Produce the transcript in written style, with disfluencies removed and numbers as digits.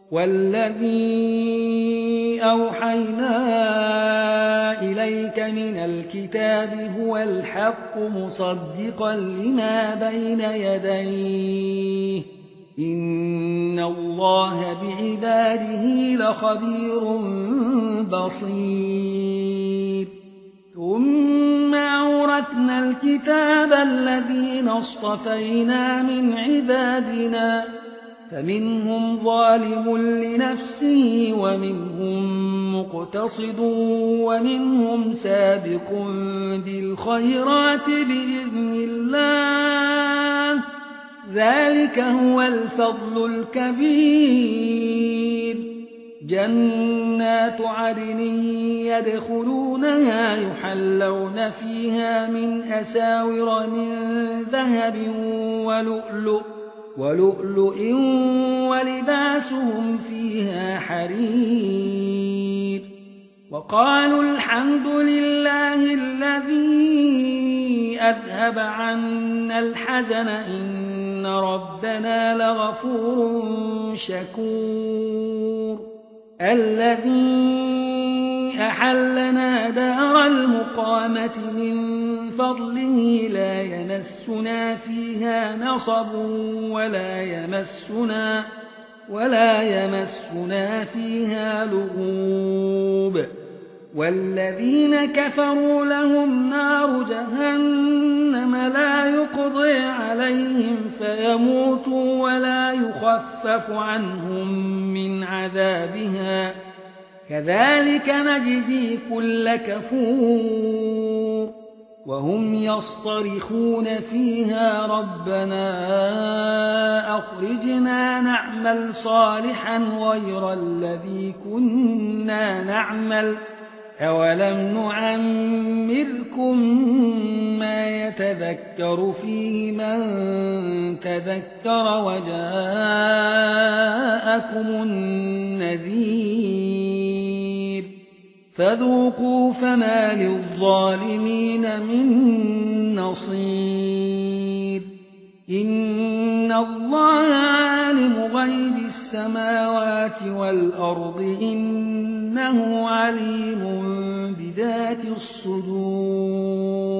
والذي أوحينا إليك من الكتاب هو الحق مصدقا لما بين يديه إن الله بعباده لخبير بصير ثم أورثنا الكتاب الذين اصطفينا من عبادنا فمنهم ظالم لنفسه ومنهم مقتصد ومنهم سابق بالخيرات بإذن الله ذلك هو الفضل الكبير جنات عدن يدخلونها يحلون فيها من أساور من ذهب ولؤلؤ ولباسهم فيها حرير وقالوا الحمد لله الذي أذهب عنا الحزن إن ربنا لغفور شكور الذي أحلنا دار المقامة من فضله لا يمسنا فيها نصب ولا يمسنا فيها لغوب والذين كفروا لهم نار جهنم لا يقضي عليهم فيموتوا ولا يخفف عنهم من عذابها كذلك نجزي كل كفور وهم يصطرخون فيها ربنا أخرجنا نعمل صالحا غير الذي كنا نعمل أولم نعمركم ما يتذكر فيه من تذكر وجاءكم النذير فذوقوا فما للظالمين من نصير إن الله عالم غيب السماوات والأرض إنه عليم بذات الصدور